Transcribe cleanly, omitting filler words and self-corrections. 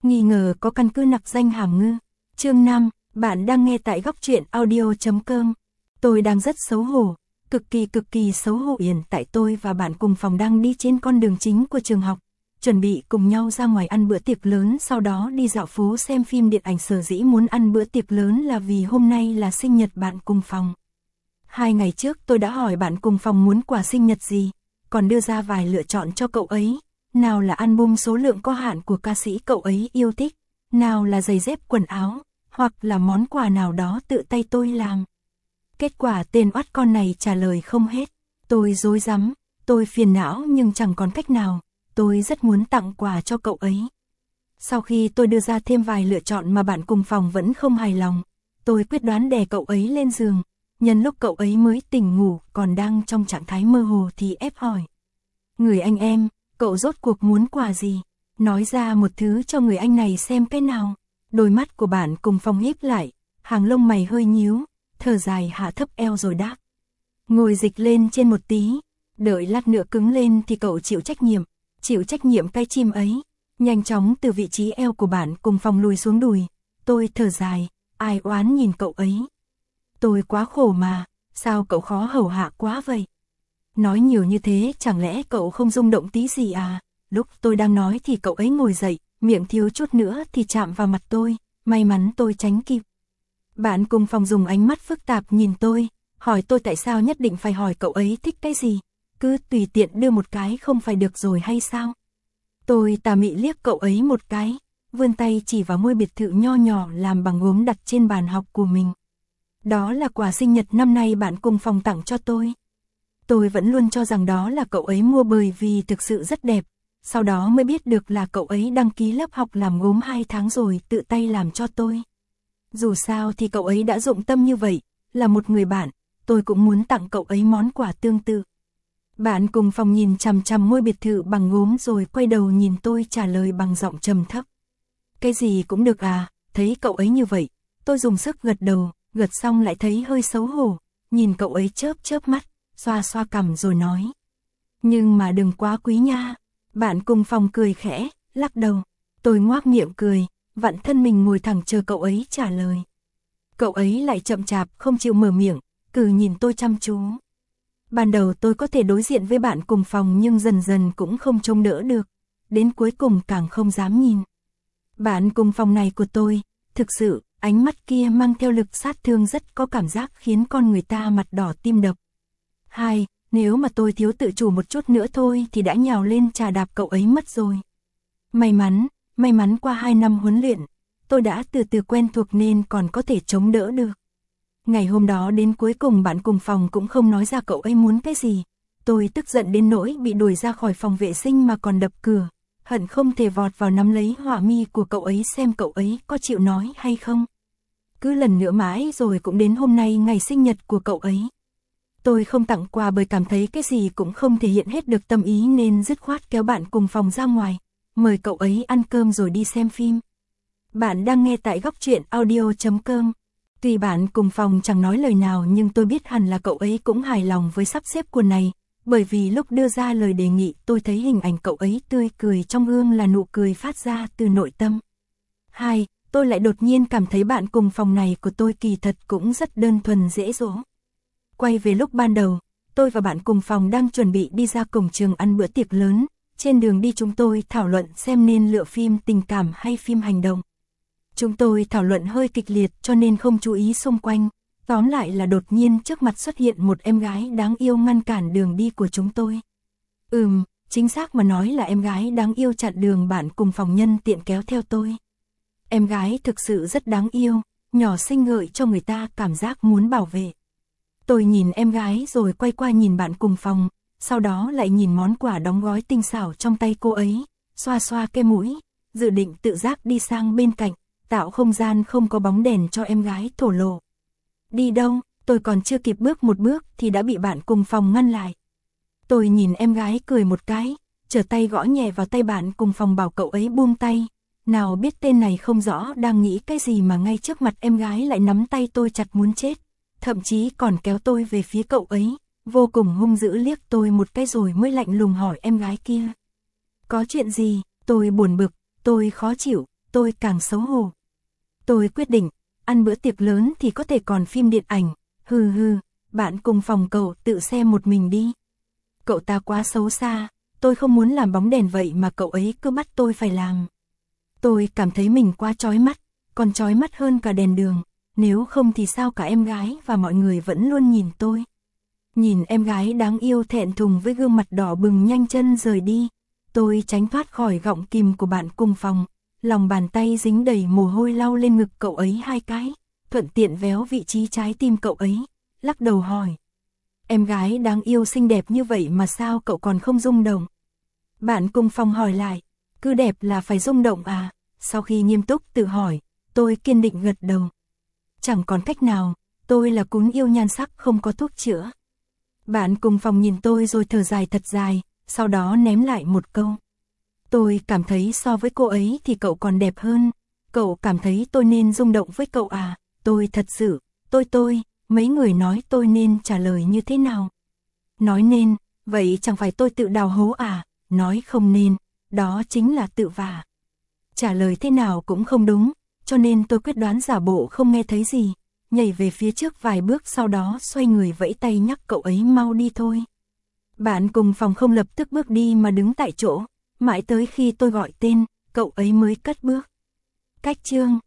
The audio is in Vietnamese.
Nghi ngờ có căn cứ nặc danh hàm ngư. Chương 5, bạn đang nghe tại góc truyện audio.com. Tôi đang rất xấu hổ, cực kỳ xấu hổ. Hiện tại tôi và bạn cùng phòng đang đi trên con đường chính của trường học, chuẩn bị cùng nhau ra ngoài ăn bữa tiệc lớn, sau đó đi dạo phố xem phim điện ảnh. Sở dĩ muốn ăn bữa tiệc lớn là vì hôm nay là sinh nhật bạn cùng phòng. 2 ngày trước tôi đã hỏi bạn cùng phòng muốn quà sinh nhật gì, còn đưa ra vài lựa chọn cho cậu ấy. Nào là album số lượng có hạn của ca sĩ cậu ấy yêu thích, nào là giày dép quần áo, hoặc là món quà nào đó tự tay tôi làm. Kết quả tên oát con này trả lời không hết. Tôi rối rắm, tôi phiền não nhưng chẳng còn cách nào. Tôi rất muốn tặng quà cho cậu ấy. Sau khi tôi đưa ra thêm vài lựa chọn mà bạn cùng phòng vẫn không hài lòng, tôi quyết đoán đè cậu ấy lên giường. Nhân lúc cậu ấy mới tỉnh ngủ, còn đang trong trạng thái mơ hồ thì ép hỏi. Người anh em, cậu rốt cuộc muốn quà gì? Nói ra một thứ cho người anh này xem cái nào. Đôi mắt của bạn cùng phòng híp lại, hàng lông mày hơi nhíu, thở dài hạ thấp eo rồi đáp. Ngồi dịch lên trên một tí, đợi lát nữa cứng lên thì cậu chịu trách nhiệm cái chim ấy. Nhanh chóng từ vị trí eo của bạn cùng phòng lùi xuống đùi, tôi thở dài, ai oán nhìn cậu ấy. Tôi quá khổ mà, sao cậu khó hầu hạ quá vậy? Nói nhiều như thế chẳng lẽ cậu không rung động tí gì à? Lúc tôi đang nói thì cậu ấy ngồi dậy, miệng thiếu chút nữa thì chạm vào mặt tôi, may mắn tôi tránh kịp. Bạn cùng phòng dùng ánh mắt phức tạp nhìn tôi, hỏi tôi tại sao nhất định phải hỏi cậu ấy thích cái gì, cứ tùy tiện đưa một cái không phải được rồi hay sao? Tôi tà mị liếc cậu ấy một cái, vươn tay chỉ vào ngôi biệt thự nho nhỏ làm bằng gốm đặt trên bàn học của mình. Đó là quà sinh nhật năm nay bạn cùng phòng tặng cho tôi. Tôi vẫn luôn cho rằng đó là cậu ấy mua bởi vì thực sự rất đẹp, sau đó mới biết được là cậu ấy đăng ký lớp học làm gốm 2 tháng rồi tự tay làm cho tôi. Dù sao thì cậu ấy đã dụng tâm như vậy, là một người bạn, tôi cũng muốn tặng cậu ấy món quà tương tự. Bạn cùng phòng nhìn chằm chằm ngôi biệt thự bằng gốm rồi quay đầu nhìn tôi trả lời bằng giọng trầm thấp. Cái gì cũng được à? Thấy cậu ấy như vậy, tôi dùng sức gật đầu, gật xong lại thấy hơi xấu hổ, nhìn cậu ấy chớp mắt, xoa cằm rồi nói. Nhưng mà đừng quá quý nha. Bạn cùng phòng cười khẽ, lắc đầu. Tôi ngoác miệng cười, vặn thân mình ngồi thẳng chờ cậu ấy trả lời. Cậu ấy lại chậm chạp không chịu mở miệng, cứ nhìn tôi chăm chú. Ban đầu tôi có thể đối diện với bạn cùng phòng nhưng dần dần cũng không trông đỡ được, đến cuối cùng càng không dám nhìn. Bạn cùng phòng này của tôi, thực sự, ánh mắt kia mang theo lực sát thương rất có cảm giác khiến con người ta mặt đỏ tim đập. Nếu mà tôi thiếu tự chủ một chút nữa thôi thì đã nhào lên chà đạp cậu ấy mất rồi. May mắn qua 2 năm huấn luyện, tôi đã từ từ quen thuộc nên còn có thể chống đỡ được. Ngày hôm đó đến cuối cùng bạn cùng phòng cũng không nói ra cậu ấy muốn cái gì. Tôi tức giận đến nỗi bị đuổi ra khỏi phòng vệ sinh mà còn đập cửa, hận không thể vọt vào nắm lấy họa mi của cậu ấy xem cậu ấy có chịu nói hay không. Cứ lần nữa mãi rồi cũng đến hôm nay ngày sinh nhật của cậu ấy. Tôi không tặng quà bởi cảm thấy cái gì cũng không thể hiện hết được tâm ý nên dứt khoát kéo bạn cùng phòng ra ngoài, mời cậu ấy ăn cơm rồi đi xem phim. Bạn đang nghe tại góc truyện audio.com. Tuy bạn cùng phòng chẳng nói lời nào nhưng tôi biết hẳn là cậu ấy cũng hài lòng với sắp xếp của này, bởi vì lúc đưa ra lời đề nghị tôi thấy hình ảnh cậu ấy tươi cười trong gương là nụ cười phát ra từ nội tâm. Tôi lại đột nhiên cảm thấy bạn cùng phòng này của tôi kỳ thật cũng rất đơn thuần dễ dỗ. Quay về lúc ban đầu, tôi và bạn cùng phòng đang chuẩn bị đi ra cổng trường ăn bữa tiệc lớn, trên đường đi chúng tôi thảo luận xem nên lựa phim tình cảm hay phim hành động. Chúng tôi thảo luận hơi kịch liệt cho nên không chú ý xung quanh, tóm lại là đột nhiên trước mặt xuất hiện một em gái đáng yêu ngăn cản đường đi của chúng tôi. Chính xác mà nói là em gái đáng yêu chặn đường bạn cùng phòng nhân tiện kéo theo tôi. Em gái thực sự rất đáng yêu, nhỏ xinh gợi cho người ta cảm giác muốn bảo vệ. Tôi nhìn em gái rồi quay qua nhìn bạn cùng phòng, sau đó lại nhìn món quà đóng gói tinh xảo trong tay cô ấy, xoa cái mũi, dự định tự giác đi sang bên cạnh, tạo không gian không có bóng đèn cho em gái thổ lộ. Đi đâu? Tôi còn chưa kịp bước một bước thì đã bị bạn cùng phòng ngăn lại. Tôi nhìn em gái cười một cái, trở tay gõ nhẹ vào tay bạn cùng phòng bảo cậu ấy buông tay. Nào biết tên này không rõ đang nghĩ cái gì mà ngay trước mặt em gái lại nắm tay tôi chặt muốn chết, thậm chí còn kéo tôi về phía cậu ấy, vô cùng hung dữ liếc tôi một cái rồi mới lạnh lùng hỏi em gái kia. Có chuyện gì? Tôi buồn bực, tôi khó chịu, tôi càng xấu hổ. Tôi quyết định, ăn bữa tiệc lớn thì có thể còn phim điện ảnh, hừ, bạn cùng phòng cậu tự xem một mình đi. Cậu ta quá xấu xa, tôi không muốn làm bóng đèn vậy mà cậu ấy cứ bắt tôi phải làm. Tôi cảm thấy mình quá chói mắt, còn chói mắt hơn cả đèn đường, nếu không thì sao cả em gái và mọi người vẫn luôn nhìn tôi. Nhìn em gái đáng yêu thẹn thùng với gương mặt đỏ bừng nhanh chân rời đi, tôi tránh thoát khỏi gọng kìm của bạn cùng phòng, lòng bàn tay dính đầy mồ hôi lau lên ngực cậu ấy 2 cái, thuận tiện véo vị trí trái tim cậu ấy, lắc đầu hỏi. Em gái đáng yêu xinh đẹp như vậy mà sao cậu còn không rung động? Bạn cùng phòng hỏi lại, cứ đẹp là phải rung động à? Sau khi nghiêm túc tự hỏi, tôi kiên định gật đầu. Chẳng còn cách nào, tôi là cún yêu nhan sắc không có thuốc chữa. Bạn cùng phòng nhìn tôi rồi thở dài thật dài, sau đó ném lại một câu. Tôi cảm thấy so với cô ấy thì cậu còn đẹp hơn. Cậu cảm thấy tôi nên rung động với cậu à? Tôi thật sự, mấy người nói tôi nên trả lời như thế nào? Nói nên, vậy chẳng phải tôi tự đào hố à? Nói không nên, đó chính là tự vả. Trả lời thế nào cũng không đúng, cho nên tôi quyết đoán giả bộ không nghe thấy gì, nhảy về phía trước vài bước sau đó xoay người vẫy tay nhắc cậu ấy mau đi thôi. Bạn cùng phòng không lập tức bước đi mà đứng tại chỗ, mãi tới khi tôi gọi tên, cậu ấy mới cất bước. Cách chương